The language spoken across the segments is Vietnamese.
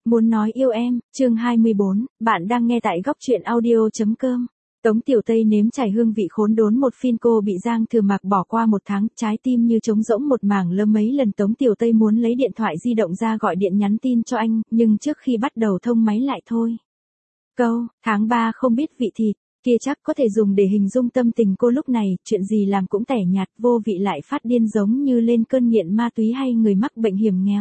Muốn nói yêu em, chương 24, bạn đang nghe tại góc truyện audio.com. Tống Tiểu Tây nếm trải hương vị khốn đốn một phin cô bị Giang Thừa Mạc bỏ qua một tháng, trái tim như trống rỗng một mảng lơ mấy lần Tống Tiểu Tây muốn lấy điện thoại di động ra gọi điện nhắn tin cho anh, nhưng trước khi bắt đầu thông máy lại thôi. Câu, tháng 3 không biết vị thịt, kia chắc có thể dùng để hình dung tâm tình cô lúc này, chuyện gì làm cũng tẻ nhạt, vô vị lại phát điên giống như lên cơn nghiện ma túy hay người mắc bệnh hiểm nghèo.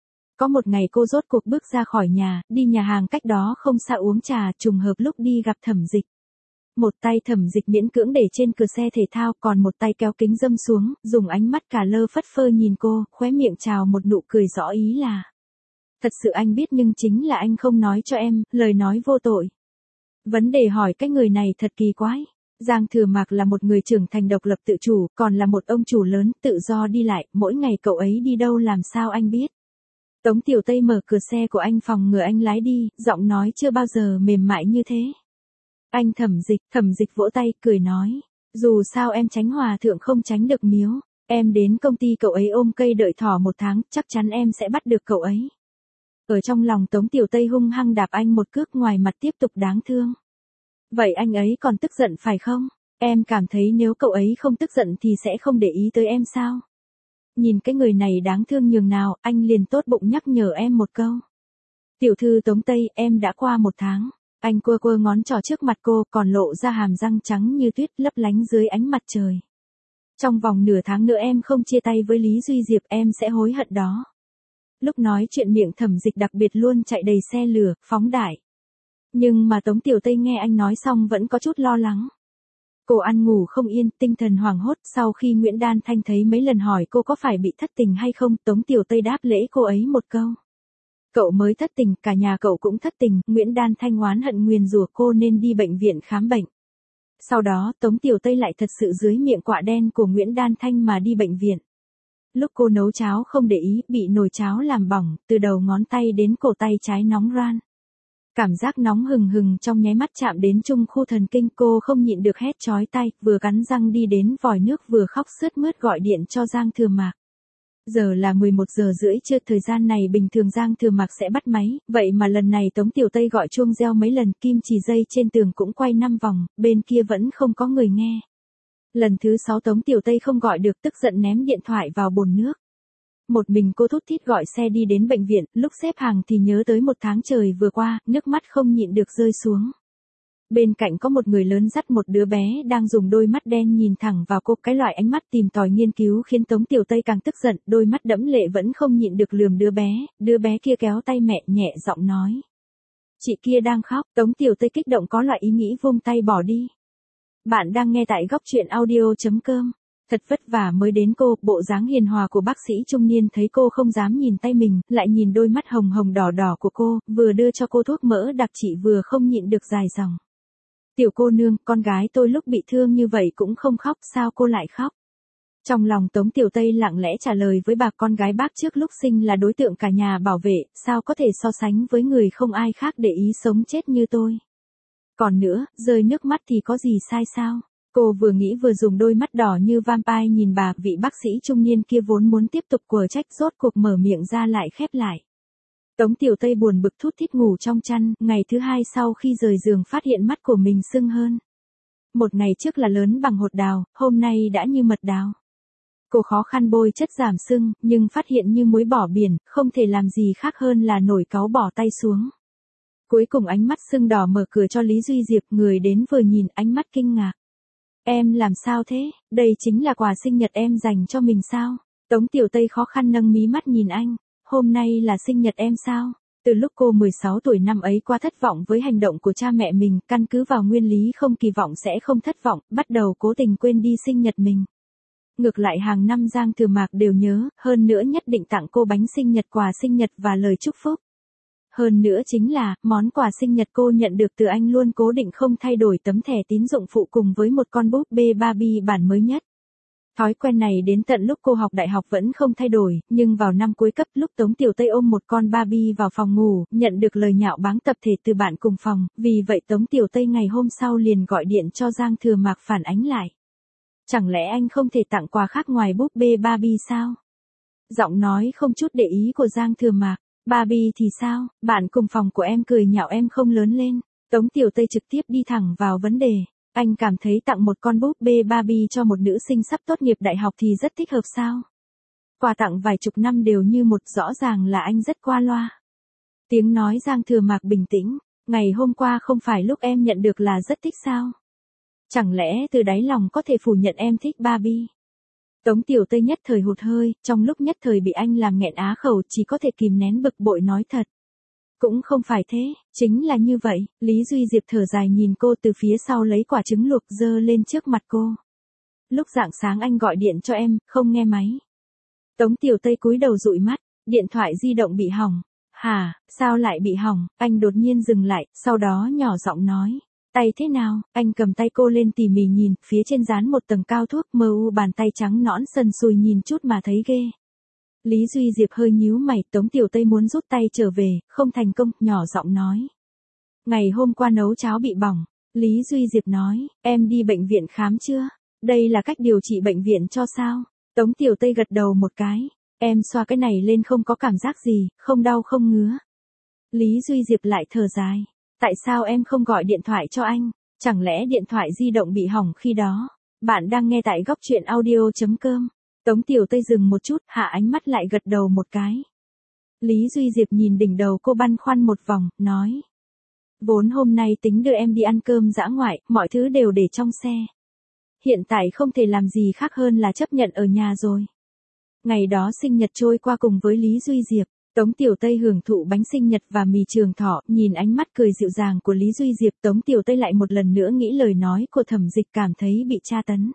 Có một ngày cô rốt cuộc bước ra khỏi nhà, đi nhà hàng cách đó không xa uống trà, trùng hợp lúc đi gặp Thẩm Dịch. Một tay Thẩm Dịch miễn cưỡng để trên cửa xe thể thao, còn một tay kéo kính dâm xuống, dùng ánh mắt cả lơ phất phơ nhìn cô, khóe miệng trào một nụ cười rõ ý là: thật sự anh biết nhưng chính là anh không nói cho em, lời nói vô tội. Vấn đề hỏi cái người này thật kỳ quái. Giang Thừa Mạc là một người trưởng thành độc lập tự chủ, còn là một ông chủ lớn, tự do đi lại, mỗi ngày cậu ấy đi đâu làm sao anh biết. Tống Tiểu Tây mở cửa xe của anh phòng ngừa anh lái đi, giọng nói chưa bao giờ mềm mại như thế. Anh Thẩm Dịch vỗ tay, cười nói. Dù sao em tránh hòa thượng không tránh được miếu. Em đến công ty cậu ấy ôm cây đợi thỏ một tháng, chắc chắn em sẽ bắt được cậu ấy. Ở trong lòng Tống Tiểu Tây hung hăng đạp anh một cước, ngoài mặt tiếp tục đáng thương. Vậy anh ấy còn tức giận phải không? Em cảm thấy nếu cậu ấy không tức giận thì sẽ không để ý tới em sao? Nhìn cái người này đáng thương nhường nào, anh liền tốt bụng nhắc nhở em một câu. Tiểu thư Tống Tây, em đã qua một tháng. Anh quơ quơ ngón trỏ trước mặt cô, còn lộ ra hàm răng trắng như tuyết lấp lánh dưới ánh mặt trời. Trong vòng nửa tháng nữa em không chia tay với Lý Duy Diệp, em sẽ hối hận đó. Lúc nói chuyện miệng Thẩm Dịch đặc biệt luôn chạy đầy xe lửa, phóng đại. Nhưng mà Tống Tiểu Tây nghe anh nói xong vẫn có chút lo lắng. Cô ăn ngủ không yên, tinh thần hoảng hốt, sau khi Nguyễn Đan Thanh thấy mấy lần hỏi cô có phải bị thất tình hay không, Tống Tiểu Tây đáp lễ cô ấy một câu. Cậu mới thất tình, cả nhà cậu cũng thất tình, Nguyễn Đan Thanh oán hận nguyền rủa cô nên đi bệnh viện khám bệnh. Sau đó, Tống Tiểu Tây lại thật sự dưới miệng quạ đen của Nguyễn Đan Thanh mà đi bệnh viện. Lúc cô nấu cháo không để ý, bị nồi cháo làm bỏng, từ đầu ngón tay đến cổ tay trái nóng ran. Cảm giác nóng hừng hừng trong nháy mắt chạm đến trung khu thần kinh, cô không nhịn được hét chói tai, vừa cắn răng đi đến vòi nước vừa khóc sướt mướt gọi điện cho Giang Thừa Mạc. Giờ là 11 giờ rưỡi trưa, thời gian này bình thường Giang Thừa Mạc sẽ bắt máy, vậy mà lần này Tống Tiểu Tây gọi chuông reo mấy lần, kim chỉ dây trên tường cũng quay 5 vòng, bên kia vẫn không có người nghe. Lần thứ 6 Tống Tiểu Tây không gọi được, tức giận ném điện thoại vào bồn nước. Một mình cô thút thít gọi xe đi đến bệnh viện, lúc xếp hàng thì nhớ tới một tháng trời vừa qua, nước mắt không nhịn được rơi xuống. Bên cạnh có một người lớn dắt một đứa bé đang dùng đôi mắt đen nhìn thẳng vào cô, cái loại ánh mắt tìm tòi nghiên cứu khiến Tống Tiểu Tây càng tức giận, đôi mắt đẫm lệ vẫn không nhịn được lườm đứa bé kia kéo tay mẹ nhẹ giọng nói. Chị kia đang khóc, Tống Tiểu Tây kích động có loại ý nghĩ vung tay bỏ đi. Bạn đang nghe tại góc truyện audio.com. Thật vất vả mới đến cô, bộ dáng hiền hòa của bác sĩ trung niên thấy cô không dám nhìn tay mình, lại nhìn đôi mắt hồng hồng đỏ đỏ của cô, vừa đưa cho cô thuốc mỡ đặc trị vừa không nhịn được dài dòng. Tiểu cô nương, con gái tôi lúc bị thương như vậy cũng không khóc, sao cô lại khóc? Trong lòng Tống Tiểu Tây lặng lẽ trả lời với bà, con gái bác trước lúc sinh là đối tượng cả nhà bảo vệ, sao có thể so sánh với người không ai khác để ý sống chết như tôi. Còn nữa, rơi nước mắt thì có gì sai sao? Cô vừa nghĩ vừa dùng đôi mắt đỏ như vampire nhìn bà, vị bác sĩ trung niên kia vốn muốn tiếp tục quở trách rốt cuộc mở miệng ra lại khép lại. Tống Tiểu Tây buồn bực thút thít ngủ trong chăn, ngày thứ hai sau khi rời giường phát hiện mắt của mình sưng hơn. Một ngày trước là lớn bằng hột đào, hôm nay đã như mật đào. Cô khó khăn bôi chất giảm sưng, nhưng phát hiện như muối bỏ biển, không thể làm gì khác hơn là nổi cáu bỏ tay xuống. Cuối cùng ánh mắt sưng đỏ mở cửa cho Lý Duy Diệp, người đến vừa nhìn ánh mắt kinh ngạc. Em làm sao thế, đây chính là quà sinh nhật em dành cho mình sao? Tống Tiểu Tây khó khăn nâng mí mắt nhìn anh, hôm nay là sinh nhật em sao? Từ lúc cô 16 tuổi năm ấy qua thất vọng với hành động của cha mẹ mình, căn cứ vào nguyên lý không kỳ vọng sẽ không thất vọng, bắt đầu cố tình quên đi sinh nhật mình. Ngược lại hàng năm Giang Thừa Mạc đều nhớ, hơn nữa nhất định tặng cô bánh sinh nhật, quà sinh nhật và lời chúc phúc. Hơn nữa chính là, món quà sinh nhật cô nhận được từ anh luôn cố định không thay đổi tấm thẻ tín dụng phụ cùng với một con búp bê Barbie bản mới nhất. Thói quen này đến tận lúc cô học đại học vẫn không thay đổi, nhưng vào năm cuối cấp lúc Tống Tiểu Tây ôm một con Barbie vào phòng ngủ, nhận được lời nhạo báng tập thể từ bạn cùng phòng, vì vậy Tống Tiểu Tây ngày hôm sau liền gọi điện cho Giang Thừa Mạc phản ánh lại. Chẳng lẽ anh không thể tặng quà khác ngoài búp bê Barbie sao? Giọng nói không chút để ý của Giang Thừa Mạc. Barbie thì sao, bạn cùng phòng của em cười nhạo em không lớn lên. Tống Tiểu Tây trực tiếp đi thẳng vào vấn đề. Anh cảm thấy tặng một con búp bê Barbie cho một nữ sinh sắp tốt nghiệp đại học thì rất thích hợp sao? Quà tặng vài chục năm đều như một, rõ ràng là anh rất qua loa. Tiếng nói Giang Thừa Mạc bình tĩnh. Ngày hôm qua không phải lúc em nhận được là rất thích sao? Chẳng lẽ từ đáy lòng có thể phủ nhận em thích Barbie? Tống Tiểu Tây nhất thời hụt hơi, trong lúc nhất thời bị anh làm nghẹn á khẩu chỉ có thể kìm nén bực bội nói thật. Cũng không phải thế, chính là như vậy. Lý Duy Diệp thở dài nhìn cô từ phía sau lấy quả trứng luộc dơ lên trước mặt cô. Lúc rạng sáng anh gọi điện cho em, không nghe máy. Tống Tiểu Tây cúi đầu dụi mắt, điện thoại di động bị hỏng. Hả, sao lại bị hỏng? Anh đột nhiên dừng lại, sau đó nhỏ giọng nói. Tay thế nào? Anh cầm tay cô lên tỉ mỉ nhìn, phía trên dán một tầng cao thuốc, mờ u bàn tay trắng nõn sần sùi nhìn chút mà thấy ghê. Lý Duy Diệp hơi nhíu mày, Tống Tiểu Tây muốn rút tay trở về, không thành công, nhỏ giọng nói. Ngày hôm qua nấu cháo bị bỏng. Lý Duy Diệp nói, em đi bệnh viện khám chưa? Đây là cách điều trị bệnh viện cho sao? Tống Tiểu Tây gật đầu một cái. Em xoa cái này lên không có cảm giác gì, không đau không ngứa. Lý Duy Diệp lại thở dài. Tại sao em không gọi điện thoại cho anh? Chẳng lẽ điện thoại di động bị hỏng khi đó? Bạn đang nghe tại góc truyện audio.com. Tống Tiểu Tây dừng một chút, hạ ánh mắt lại gật đầu một cái. Lý Duy Diệp nhìn đỉnh đầu cô băn khoăn một vòng, nói. Vốn hôm nay tính đưa em đi ăn cơm dã ngoại, mọi thứ đều để trong xe. Hiện tại không thể làm gì khác hơn là chấp nhận ở nhà rồi. Ngày đó sinh nhật trôi qua cùng với Lý Duy Diệp. Tống Tiểu Tây hưởng thụ bánh sinh nhật và mì trường thọ, nhìn ánh mắt cười dịu dàng của Lý Duy Diệp, Tống Tiểu Tây lại một lần nữa nghĩ lời nói của Thẩm Dịch, cảm thấy bị tra tấn.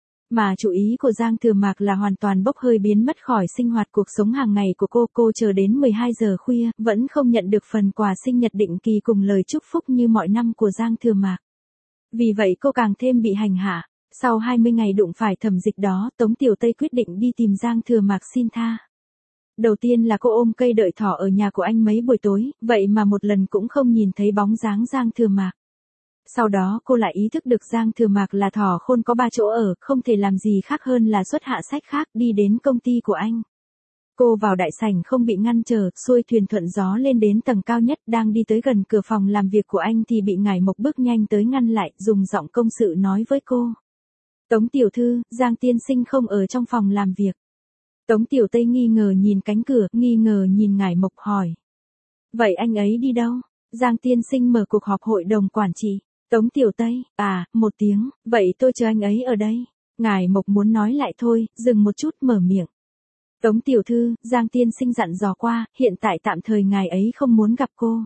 Mà chủ ý của Giang Thừa Mạc là hoàn toàn bốc hơi biến mất khỏi sinh hoạt cuộc sống hàng ngày của cô chờ đến 12 giờ khuya, vẫn không nhận được phần quà sinh nhật định kỳ cùng lời chúc phúc như mọi năm của Giang Thừa Mạc. Vì vậy cô càng thêm bị hành hạ. Sau 20 ngày đụng phải Thẩm Dịch đó, Tống Tiểu Tây quyết định đi tìm Giang Thừa Mạc xin tha. Đầu tiên là cô ôm cây đợi thỏ ở nhà của anh mấy buổi tối, vậy mà một lần cũng không nhìn thấy bóng dáng Giang Thừa Mạc. Sau đó cô lại ý thức được Giang Thừa Mạc là thỏ khôn có 3 chỗ ở, không thể làm gì khác hơn là xuất hạ sách khác đi đến công ty của anh. Cô vào đại sảnh không bị ngăn trở, xuôi thuyền thuận gió lên đến tầng cao nhất, đang đi tới gần cửa phòng làm việc của anh thì bị Ngải Mộc bước nhanh tới ngăn lại, dùng giọng công sự nói với cô. Tống tiểu thư, Giang tiên sinh không ở trong phòng làm việc. Tống Tiểu Tây nghi ngờ nhìn cánh cửa, nghi ngờ nhìn Ngải Mộc hỏi. Vậy anh ấy đi đâu? Giang tiên sinh mở cuộc họp hội đồng quản trị. Tống Tiểu Tây, một tiếng, vậy tôi chờ anh ấy ở đây. Ngải Mộc muốn nói lại thôi, dừng một chút mở miệng. Tống tiểu thư, Giang tiên sinh dặn dò qua, hiện tại tạm thời ngài ấy không muốn gặp cô.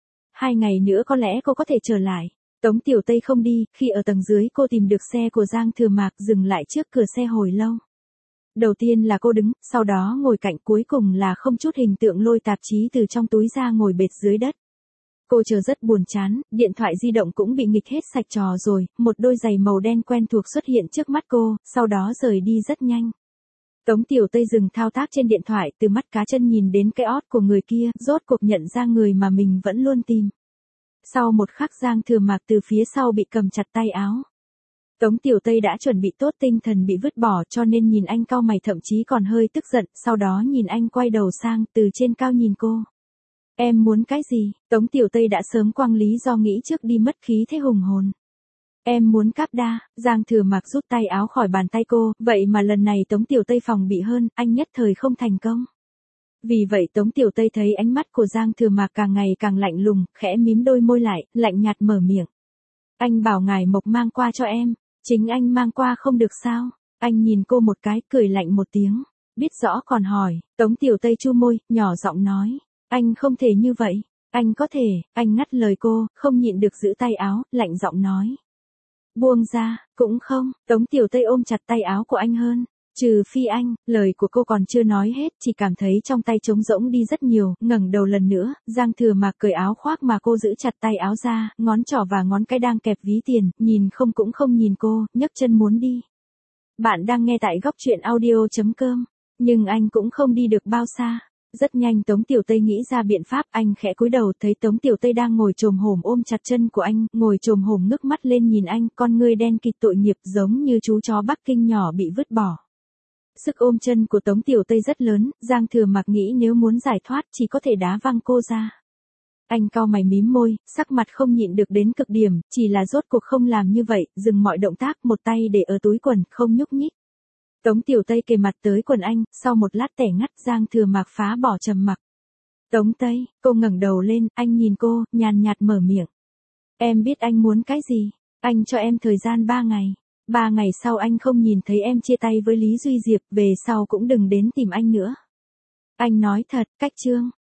2 ngày nữa có lẽ cô có thể trở lại. Tống Tiểu Tây không đi, khi ở tầng dưới cô tìm được xe của Giang Thừa Mạc dừng lại trước cửa xe hồi lâu. Đầu tiên là cô đứng, sau đó ngồi cạnh, cuối cùng là không chút hình tượng lôi tạp chí từ trong túi ra ngồi bệt dưới đất. Cô chờ rất buồn chán, điện thoại di động cũng bị nghịch hết sạch trò rồi, một đôi giày màu đen quen thuộc xuất hiện trước mắt cô, sau đó rời đi rất nhanh. Tống Tiểu Tây dừng thao tác trên điện thoại, từ mắt cá chân nhìn đến cái ót của người kia, rốt cuộc nhận ra người mà mình vẫn luôn tìm. Sau một khắc Giang Thừa Mạc từ phía sau bị cầm chặt tay áo. Tống Tiểu Tây đã chuẩn bị tốt tinh thần bị vứt bỏ cho nên nhìn anh cau mày thậm chí còn hơi tức giận, sau đó nhìn anh quay đầu sang, từ trên cao nhìn cô. Em muốn cái gì? Tống Tiểu Tây đã sớm quăng lý do nghĩ trước đi mất khí thế hùng hồn. Em muốn cáp đa. Giang Thừa Mạc rút tay áo khỏi bàn tay cô, vậy mà lần này Tống Tiểu Tây phòng bị hơn, anh nhất thời không thành công. Vì vậy Tống Tiểu Tây thấy ánh mắt của Giang Thừa Mạc càng ngày càng lạnh lùng, khẽ mím đôi môi lại, lạnh nhạt mở miệng. Anh bảo Ngải Mộc mang qua cho em, chính anh mang qua không được sao? Anh nhìn cô một cái, cười lạnh một tiếng, biết rõ còn hỏi. Tống Tiểu Tây chu môi, nhỏ giọng nói, anh không thể như vậy, anh có thể. Anh ngắt lời cô, không nhịn được giữ tay áo, lạnh giọng nói. Buông ra, cũng không. Tống Tiểu Tây ôm chặt tay áo của anh hơn. Trừ phi anh. Lời của cô còn chưa nói hết, chỉ cảm thấy trong tay trống rỗng đi rất nhiều, ngẩng đầu lần nữa, Giang Thừa Mạc cởi áo khoác mà cô giữ chặt tay áo ra, ngón trỏ và ngón cái đang kẹp ví tiền, nhìn không cũng không nhìn cô, nhấc chân muốn đi. Bạn đang nghe tại góc truyện audio.com, nhưng anh cũng không đi được bao xa. Rất nhanh Tống Tiểu Tây nghĩ ra biện pháp, anh khẽ cúi đầu thấy Tống Tiểu Tây đang ngồi chồm hổm ôm chặt chân của anh, ngồi chồm hổm ngước mắt lên nhìn anh, con ngươi đen kịt tội nghiệp giống như chú chó Bắc Kinh nhỏ bị vứt bỏ. Sức ôm chân của Tống Tiểu Tây rất lớn, Giang Thừa Mặc nghĩ nếu muốn giải thoát chỉ có thể đá văng cô ra. Anh cau mày mím môi, sắc mặt không nhịn được đến cực điểm, chỉ là rốt cuộc không làm như vậy, dừng mọi động tác, một tay để ở túi quần, không nhúc nhích. Tống Tiểu Tây kề mặt tới quần anh, sau một lát tẻ ngắt, Giang Thừa Mặc phá bỏ trầm mặc. Tống Tây, cô ngẩng đầu lên, anh nhìn cô, nhàn nhạt mở miệng. Em biết anh muốn cái gì, anh cho em thời gian 3 ngày. 3 ngày sau anh không nhìn thấy em chia tay với Lý Duy Diệp, về sau cũng đừng đến tìm anh nữa. Anh nói thật, cách Trương.